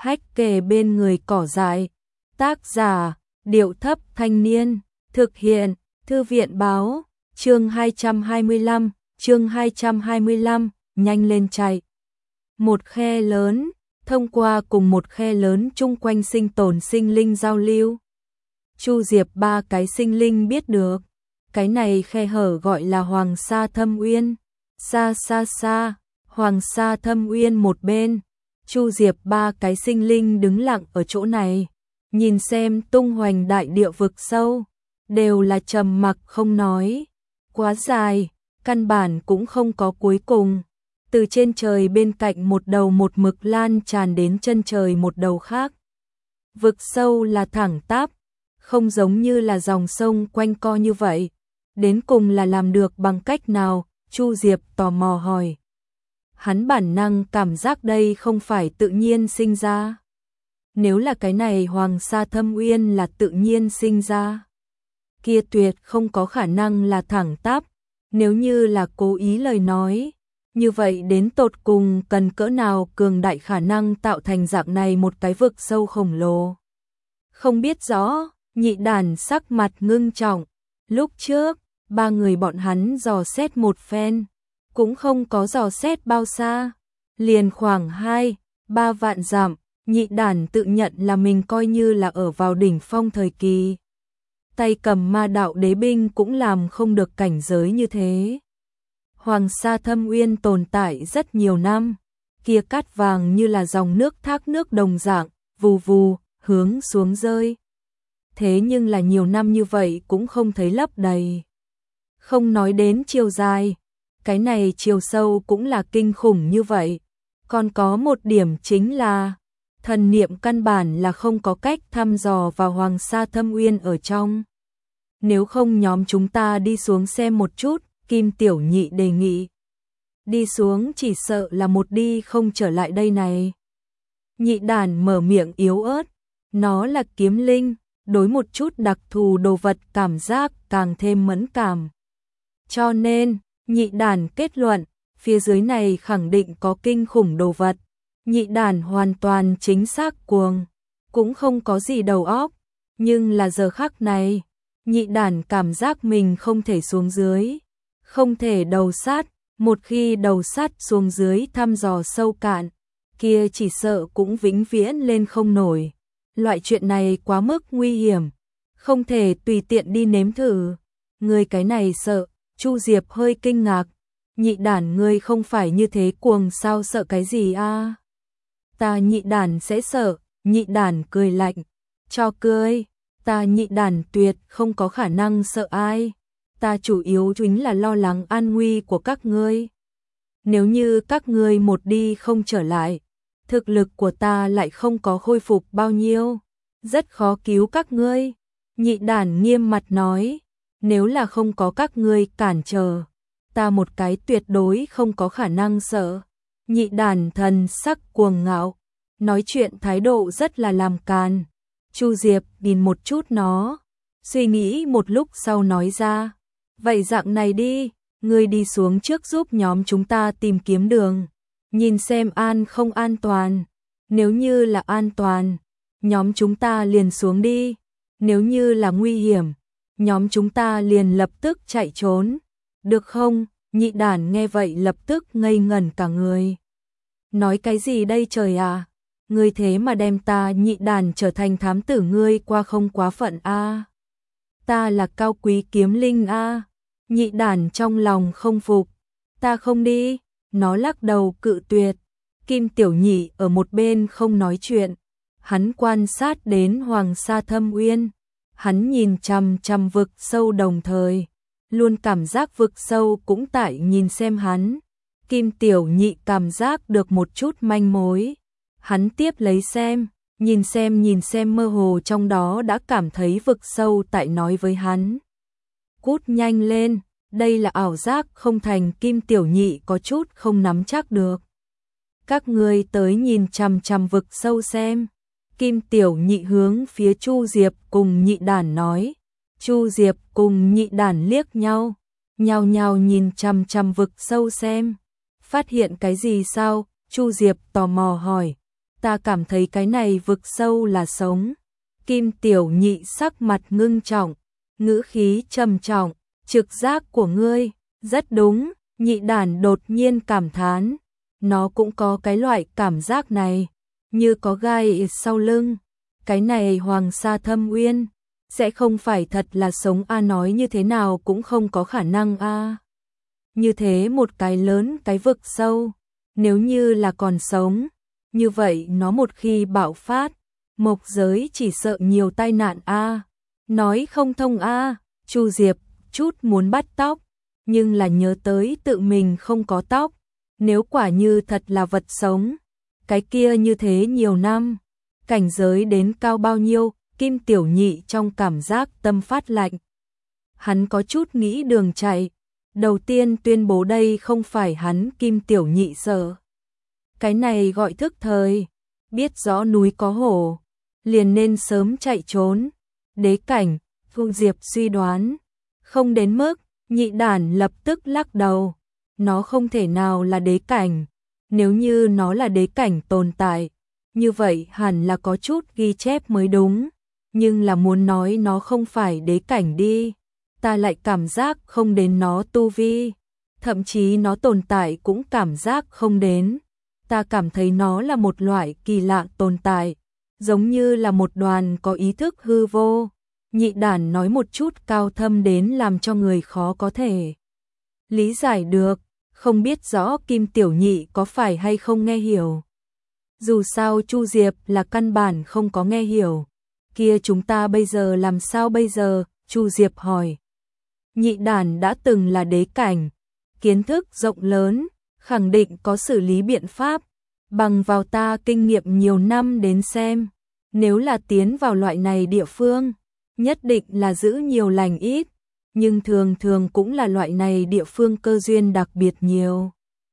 Hách kề bên người cỏ dại. Tác giả, Điệu Thấp Thanh Niên. Thực hiện, Thư viện Báo. Chương 225, nhanh lên chạy. Một khe lớn, thông qua cùng một khe lớn chung quanh sinh tồn sinh linh giao lưu. Chu Diệp ba cái sinh linh biết được, cái này khe hở gọi là Hoàng Sa Thâm Uyên. Xa xa xa, Hoàng Sa Thâm Uyên một bên, Chu Diệp ba cái sinh linh đứng lặng ở chỗ này, nhìn xem tung hoành đại địa vực sâu, đều là trầm mặc không nói. Quá dài, căn bản cũng không có cuối cùng. Từ trên trời bên cạnh một đầu một mực lan tràn đến chân trời một đầu khác. Vực sâu là thẳng tắp, không giống như là dòng sông quanh co như vậy. Đến cùng là làm được bằng cách nào? Chu Diệp tò mò hỏi. Hắn bản năng cảm giác đây không phải tự nhiên sinh ra. Nếu là cái này Hoàng Sa Thâm Uyên là tự nhiên sinh ra, kia tuyệt không có khả năng là thẳng tắp. Nếu như là cố ý lời nói, như vậy đến tột cùng cần cỡ nào cường đại khả năng tạo thành dạng này một cái vực sâu khổng lồ. Không biết rõ, Nhị Đản sắc mặt ngưng trọng. Lúc trước, ba người bọn hắn dò xét một phen, cũng không có dò xét bao xa, liền khoảng 2-3 vạn dặm. Nhị Đản tự nhận là mình coi như là ở vào đỉnh phong thời kỳ. Tay cầm ma đạo đế binh cũng làm không được cảnh giới như thế. Hoàng Sa Thâm Uyên tồn tại rất nhiều năm, kia cát vàng như là dòng nước thác nước đồng dạng, vù vù, hướng xuống rơi. Thế nhưng là nhiều năm như vậy cũng không thấy lấp đầy. Không nói đến chiều dài, cái này chiều sâu cũng là kinh khủng như vậy. Còn có một điểm chính là, thần niệm căn bản là không có cách thăm dò vào Hoàng Sa Thâm Uyên ở trong. Nếu không nhóm chúng ta đi xuống xem một chút, Kim Tiểu Nhị đề nghị. Đi xuống chỉ sợ là một đi không trở lại đây này. Nhị Đản mở miệng yếu ớt, nó là kiếm linh, đối một chút đặc thù đồ vật cảm giác càng thêm mẫn cảm. Cho nên, Nhị Đản kết luận, phía dưới này khẳng định có kinh khủng đồ vật. Nhị Đản hoàn toàn chính xác cuồng, cũng không có gì đầu óc, nhưng là giờ khắc này, Nhị Đản cảm giác mình không thể xuống dưới, không thể đầu sát, một khi đầu sát xuống dưới thăm dò sâu cạn, kia chỉ sợ cũng vĩnh viễn lên không nổi. Loại chuyện này quá mức nguy hiểm, không thể tùy tiện đi nếm thử. Người cái này sợ, Chu Diệp hơi kinh ngạc. Nhị Đản ngươi không phải như thế cuồng sao, sợ cái gì a? Ta Nhị Đản sẽ sợ. Nhị Đản cười lạnh, cho cười. Ta Nhị Đản tuyệt không có khả năng sợ ai. Ta chủ yếu chính là lo lắng an nguy của các ngươi. Nếu như các ngươi một đi không trở lại, thực lực của ta lại không có khôi phục bao nhiêu, rất khó cứu các ngươi. Nhị Đản nghiêm mặt nói, nếu là không có các ngươi cản trở, ta một cái tuyệt đối không có khả năng sợ. Nhị Đản thần sắc cuồng ngạo, nói chuyện thái độ rất là làm càn. Chu Diệp nhìn một chút nó, suy nghĩ một lúc sau nói ra, vậy dạng này đi, ngươi đi xuống trước giúp nhóm chúng ta tìm kiếm đường, nhìn xem an không an toàn. Nếu như là an toàn, nhóm chúng ta liền xuống đi. Nếu như là nguy hiểm, nhóm chúng ta liền lập tức chạy trốn. Được không? Nhị Đản nghe vậy lập tức ngây ngẩn cả người. Nói cái gì đây trời à? Ngươi thế mà đem ta Nhị Đản trở thành thám tử, ngươi qua không quá phận a? Ta là cao quý kiếm linh a. Nhị Đản trong lòng không phục. Ta không đi. Nó lắc đầu cự tuyệt. Kim Tiểu Nhị ở một bên không nói chuyện. Hắn quan sát đến Hoàng Sa Thâm Uyên. Hắn nhìn chằm chằm vực sâu, đồng thời luôn cảm giác vực sâu cũng tại nhìn xem hắn. Kim Tiểu Nhị cảm giác được một chút manh mối. Hắn tiếp lấy xem, nhìn xem mơ hồ trong đó đã cảm thấy vực sâu tại nói với hắn. Cút nhanh lên, đây là ảo giác không thành. Kim Tiểu Nhị có chút không nắm chắc được. Các ngươi tới nhìn chằm chằm vực sâu xem. Kim Tiểu Nhị hướng phía Chu Diệp cùng Nhị Đản nói. Chu Diệp cùng Nhị Đản liếc nhau, nhao nhao nhìn chằm chằm vực sâu xem. Phát hiện cái gì sao? Chu Diệp tò mò hỏi. ta cảm thấy cái này vực sâu là sống. Kim Tiểu Nhị sắc mặt ngưng trọng, ngữ khí trầm trọng, trực giác của ngươi, rất đúng, Nhị Đản đột nhiên cảm thán, nó cũng có cái loại cảm giác này, như có gai sau lưng, cái này Hoàng Sa Thâm Uyên, sẽ không phải thật là sống a, nói như thế nào cũng không có khả năng a. Như thế một cái lớn cái vực sâu, nếu như là còn sống, như vậy nó một khi bạo phát, mộc giới chỉ sợ nhiều tai nạn a. Nói không thông a. Chu Diệp chút muốn bắt tóc, nhưng là nhớ tới tự mình không có tóc, nếu quả như thật là vật sống, cái kia như thế nhiều năm, cảnh giới đến cao bao nhiêu, Kim Tiểu Nhị trong cảm giác tâm phát lạnh. Hắn có chút nghĩ đường chạy, đầu tiên tuyên bố đây không phải hắn Kim Tiểu Nhị sợ. Cái này gọi thức thời, biết rõ núi có hổ, liền nên sớm chạy trốn. Đế cảnh, Thu Diệp suy đoán, không đến mức, Nhị Đản lập tức lắc đầu, nó không thể nào là đế cảnh, nếu như nó là đế cảnh tồn tại, như vậy hẳn là có chút ghi chép mới đúng, nhưng là muốn nói nó không phải đế cảnh đi, ta lại cảm giác không đến nó tu vi, thậm chí nó tồn tại cũng cảm giác không đến, ta cảm thấy nó là một loại kỳ lạ tồn tại, giống như là một đoàn có ý thức hư vô. Nhị Đản nói một chút cao thâm đến làm cho người khó có thể lý giải được, không biết rõ Kim Tiểu Nhị có phải hay không nghe hiểu. Dù sao Chu Diệp là căn bản không có nghe hiểu, kia chúng ta bây giờ làm sao bây giờ, Chu Diệp hỏi. Nhị Đản đã từng là đế cảnh, kiến thức rộng lớn, khẳng định có xử lý biện pháp, bằng vào ta kinh nghiệm nhiều năm đến xem, nếu là tiến vào loại này địa phương, nhất định là giữ nhiều lành ít, nhưng thường thường cũng là loại này địa phương cơ duyên đặc biệt nhiều.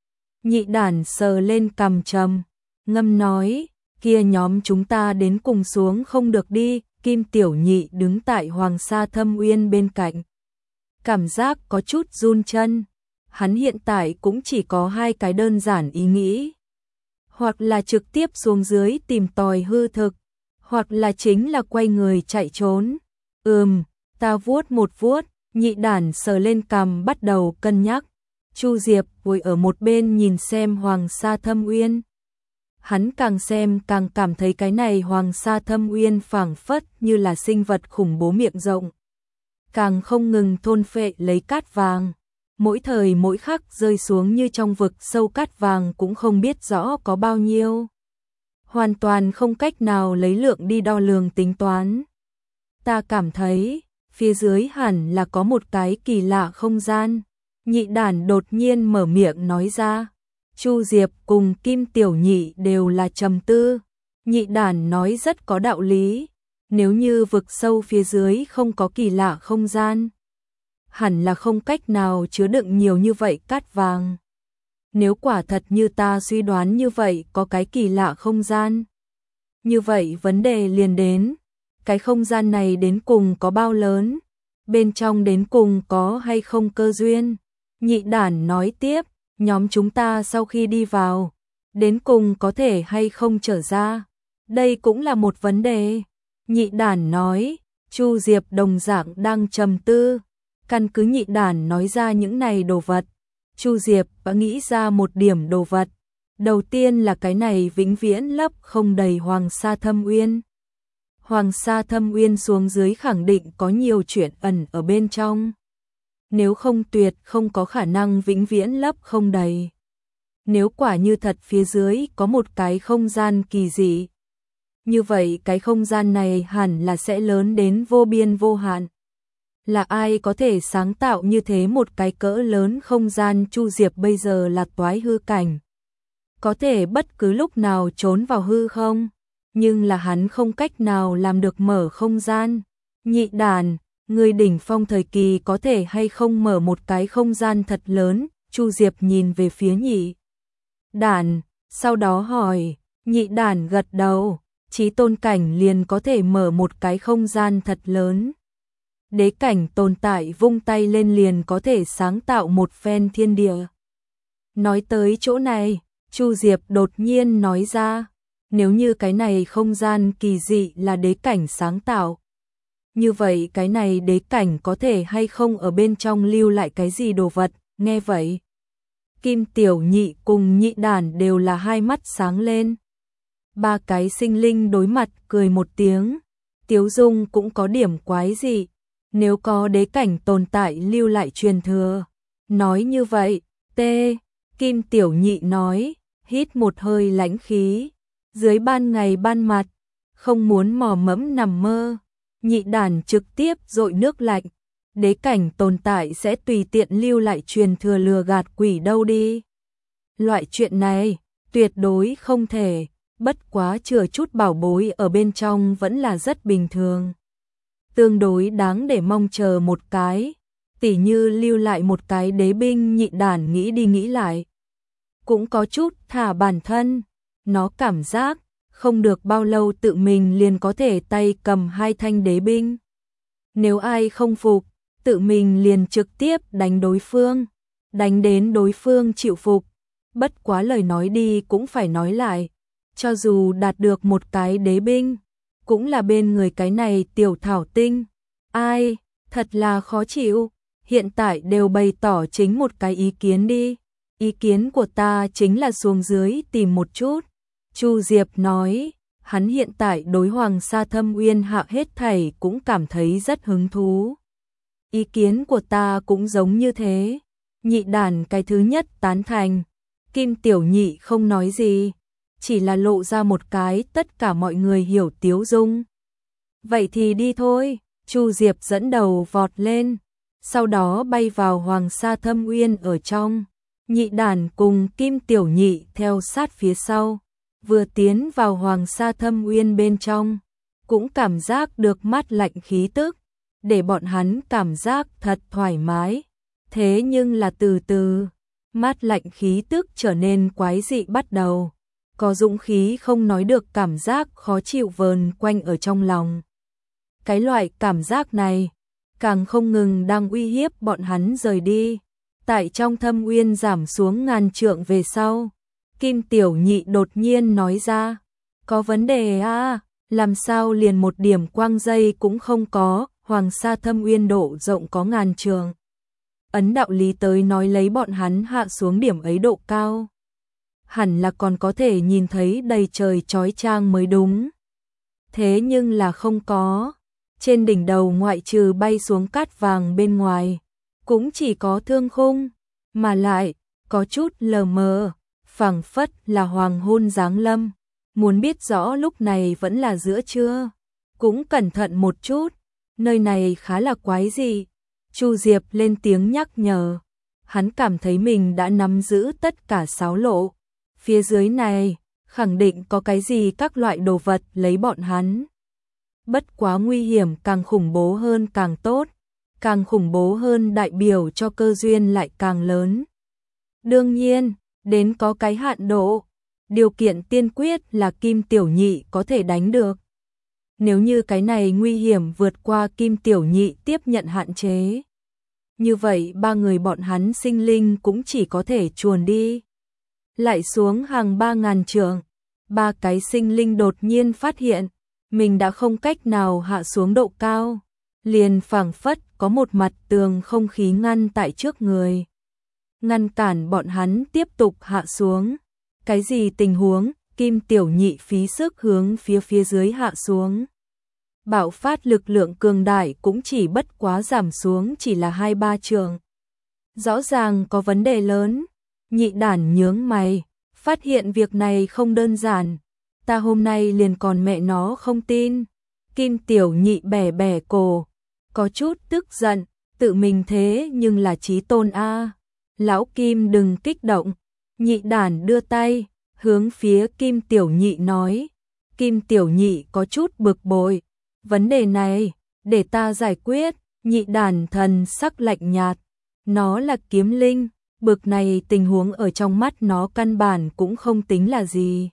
Nhị Đản sờ lên cằm trầm, ngâm nói, kia nhóm chúng ta đến cùng xuống không được đi, Kim Tiểu Nhị đứng tại Hoàng Sa Thâm Uyên bên cạnh. Cảm giác có chút run chân, hắn hiện tại cũng chỉ có hai cái đơn giản ý nghĩ. Hoặc là trực tiếp xuống dưới tìm tòi hư thực, hoặc là chính là quay người chạy trốn. Ta vuốt một vuốt, Nhị Đản sờ lên cằm bắt đầu cân nhắc. Chu Diệp ngồi ở một bên nhìn xem Hoàng Sa Thâm Uyên. Hắn càng xem càng cảm thấy cái này Hoàng Sa Thâm Uyên phảng phất như là sinh vật khủng bố miệng rộng. Càng không ngừng thôn phệ lấy cát vàng. Mỗi thời mỗi khắc rơi xuống như trong vực sâu cát vàng cũng không biết rõ có bao nhiêu. Hoàn toàn không cách nào lấy lượng đi đo lường tính toán. Ta cảm thấy, phía dưới hẳn là có một cái kỳ lạ không gian. Nhị Đản đột nhiên mở miệng nói ra. Chu Diệp cùng Kim Tiểu Nhị đều là trầm tư. Nhị Đản nói rất có đạo lý. Nếu như vực sâu phía dưới không có kỳ lạ không gian, hẳn là không cách nào chứa đựng nhiều như vậy cát vàng. Nếu quả thật như ta suy đoán như vậy có cái kỳ lạ không gian, như vậy vấn đề liền đến. Cái không gian này đến cùng có bao lớn? Bên trong đến cùng có hay không cơ duyên? Nhị Đản nói tiếp, nhóm chúng ta sau khi đi vào, đến cùng có thể hay không trở ra? Đây cũng là một vấn đề. Nhị Đản nói, Chu Diệp đồng dạng đang trầm tư. Căn cứ Nhị Đản nói ra những này đồ vật, Chu Diệp đã nghĩ ra một điểm đồ vật. Đầu tiên là cái này vĩnh viễn lấp không đầy Hoàng Sa Thâm Uyên. Hoàng Sa Thâm Uyên xuống dưới khẳng định có nhiều chuyện ẩn ở bên trong. Nếu không tuyệt không có khả năng vĩnh viễn lấp không đầy. Nếu quả như thật phía dưới có một cái không gian kỳ dị, như vậy cái không gian này hẳn là sẽ lớn đến vô biên vô hạn. Là ai có thể sáng tạo như thế một cái cỡ lớn không gian? Chu Diệp bây giờ là toái hư cảnh, có thể bất cứ lúc nào trốn vào hư không, nhưng là hắn không cách nào làm được mở không gian. Nhị Đản, người đỉnh phong thời kỳ có thể hay không mở một cái không gian thật lớn? Chu Diệp nhìn về phía Nhị Đản, sau đó hỏi. Nhị Đản gật đầu, chí tôn cảnh liền có thể mở một cái không gian thật lớn. Đế cảnh tồn tại vung tay lên liền có thể sáng tạo một phen thiên địa. Nói tới chỗ này, Chu Diệp đột nhiên nói ra, Nếu như cái này không gian kỳ dị là đế cảnh sáng tạo, như vậy cái này đế cảnh có thể hay không ở bên trong lưu lại cái gì đồ vật, nghe vậy. Kim Tiểu Nhị cùng Nhị Đản đều là hai mắt sáng lên. Ba cái sinh linh đối mặt cười một tiếng, tiếu dung cũng có điểm quái dị, nếu có đế cảnh tồn tại lưu lại truyền thừa. Nói như vậy, Kim Tiểu Nhị nói, hít một hơi lãnh khí, dưới ban ngày ban mặt, không muốn mò mẫm nằm mơ. Nhị Đản trực tiếp dội nước lạnh, đế cảnh tồn tại sẽ tùy tiện lưu lại truyền thừa lừa gạt quỷ đâu đi. Loại chuyện này, tuyệt đối không thể, bất quá chừa chút bảo bối ở bên trong vẫn là rất bình thường. Tương đối đáng để mong chờ một cái, tỉ như lưu lại một cái đế binh. Nhị Đản nghĩ đi nghĩ lại, cũng có chút thả bản thân, nó cảm giác không được bao lâu tự mình liền có thể tay cầm hai thanh đế binh. Nếu ai không phục, tự mình liền trực tiếp đánh đối phương, đánh đến đối phương chịu phục. Bất quá lời nói đi cũng phải nói lại, cho dù đạt được một cái đế binh, cũng là bên người cái này tiểu thảo tinh. Ai, thật là khó chịu, hiện tại đều bày tỏ chính một cái ý kiến đi. Ý kiến của ta chính là xuống dưới tìm một chút. Chu Diệp nói, hắn hiện tại đối Hoàng Sa Thâm Uyên Hạ hết thảy cũng cảm thấy rất hứng thú. Ý kiến của ta cũng giống như thế. Nhị Đản cái thứ nhất tán thành. Kim Tiểu Nhị không nói gì, chỉ là lộ ra một cái tất cả mọi người hiểu tiếu dung. Vậy thì đi thôi. Chu Diệp dẫn đầu vọt lên, sau đó bay vào Hoàng Sa Thâm Uyên ở trong. Nhị Đản cùng Kim Tiểu Nhị theo sát phía sau, vừa tiến vào Hoàng Sa Thâm Uyên bên trong, cũng cảm giác được mát lạnh khí tức, để bọn hắn cảm giác thật thoải mái. Thế nhưng là từ từ, mát lạnh khí tức trở nên quái dị bắt đầu, có dũng khí không nói được cảm giác khó chịu vờn quanh ở trong lòng. Cái loại cảm giác này càng không ngừng đang uy hiếp bọn hắn rời đi. Tại trong Thâm Uyên giảm xuống ngàn trượng về sau, Kim Tiểu Nhị đột nhiên nói ra, có vấn đề à, làm sao liền một điểm quang dây cũng không có. Hoàng Sa Thâm Uyên độ rộng có ngàn trượng, ấn đạo lý tới nói lấy bọn hắn hạ xuống điểm ấy độ cao, hẳn là còn có thể nhìn thấy đầy trời chói chang mới đúng. Thế nhưng là không có, trên đỉnh đầu ngoại trừ bay xuống cát vàng bên ngoài, cũng chỉ có thương khung, mà lại có chút lờ mờ, phảng phất là hoàng hôn giáng lâm. Muốn biết rõ lúc này vẫn là giữa trưa, cũng cẩn thận một chút, nơi này khá là quái dị. Chu Diệp lên tiếng nhắc nhở, hắn cảm thấy mình đã nắm giữ tất cả xáo lộ, phía dưới này khẳng định có cái gì các loại đồ vật lấy bọn hắn. Bất quá nguy hiểm càng khủng bố hơn càng tốt, càng khủng bố hơn đại biểu cho cơ duyên lại càng lớn. Đương nhiên, đến có cái hạn độ, điều kiện tiên quyết là Kim Tiểu Nhị có thể đánh được. Nếu như cái này nguy hiểm vượt qua Kim Tiểu Nhị tiếp nhận hạn chế, như vậy ba người bọn hắn sinh linh cũng chỉ có thể chuồn đi. Lại xuống hàng 3000 trượng, ba cái sinh linh đột nhiên phát hiện mình đã không cách nào hạ xuống độ cao, liền phảng phất có một mặt tường không khí ngăn tại trước người, ngăn cản bọn hắn tiếp tục hạ xuống. Cái gì tình huống? Kim Tiểu Nhị phí sức hướng phía dưới hạ xuống. Bạo phát lực lượng cường đại cũng chỉ bất quá giảm xuống chỉ là 2-3 trượng. Rõ ràng có vấn đề lớn. Nhị Đản nhướng mày, phát hiện việc này không đơn giản. Ta hôm nay liền còn mẹ nó không tin. Kim Tiểu Nhị bẻ bẻ cổ, có chút tức giận, tự mình thế nhưng là chí tôn a. Lão Kim đừng kích động. Nhị Đản đưa tay, hướng phía Kim Tiểu Nhị nói. Kim Tiểu Nhị có chút bực bội. Vấn đề này, để ta giải quyết. Nhị Đản thần sắc lạnh nhạt. Nó là kiếm linh, bực này tình huống ở trong mắt nó căn bản cũng không tính là gì.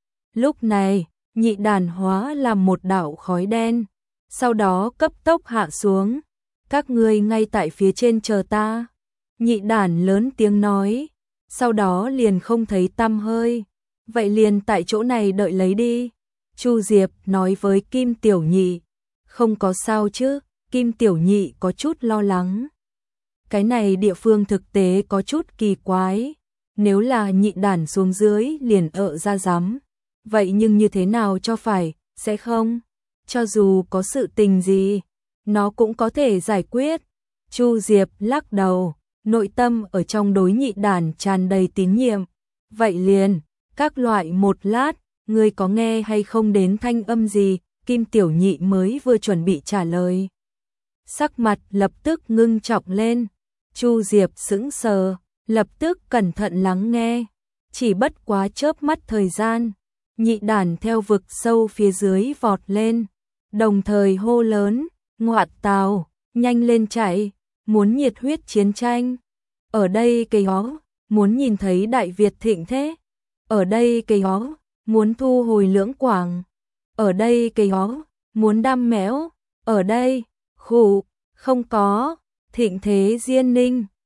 Lúc này, Nhị Đản hóa làm một đạo khói đen, sau đó cấp tốc hạ xuống. Các ngươi ngay tại phía trên chờ ta. Nhị Đản lớn tiếng nói, sau đó liền không thấy tăm hơi. Vậy liền tại chỗ này đợi lấy đi. Chu Diệp nói với Kim Tiểu Nhị. Không có sao chứ? Kim Tiểu Nhị có chút lo lắng. Cái này địa phương thực tế có chút kỳ quái. Nếu là nhị đản xuống dưới liền ra giám. Vậy nhưng như thế nào cho phải, sẽ không? Cho dù có sự tình gì, nó cũng có thể giải quyết. Chu Diệp lắc đầu, nội tâm ở trong đối nhị đản tràn đầy tín nhiệm. Vậy liền, các loại một lát, ngươi có nghe hay không đến thanh âm gì? Kim Tiểu Nhị mới vừa chuẩn bị trả lời. Sắc mặt lập tức ngưng trọng lên. Chu Diệp sững sờ, lập tức cẩn thận lắng nghe. Chỉ bất quá chớp mắt thời gian, nhị đản theo vực sâu phía dưới vọt lên, đồng thời hô lớn, ngoạn tào, nhanh lên chạy, muốn nhiệt huyết chiến tranh. Ở đây cây hó, muốn nhìn thấy Đại Việt thịnh thế. Ở đây cây hó, muốn thu hồi Lưỡng Quảng. Ở đây cây hó, muốn đam mẽo. Ở đây, khụ, không có, thịnh thế Diên Ninh.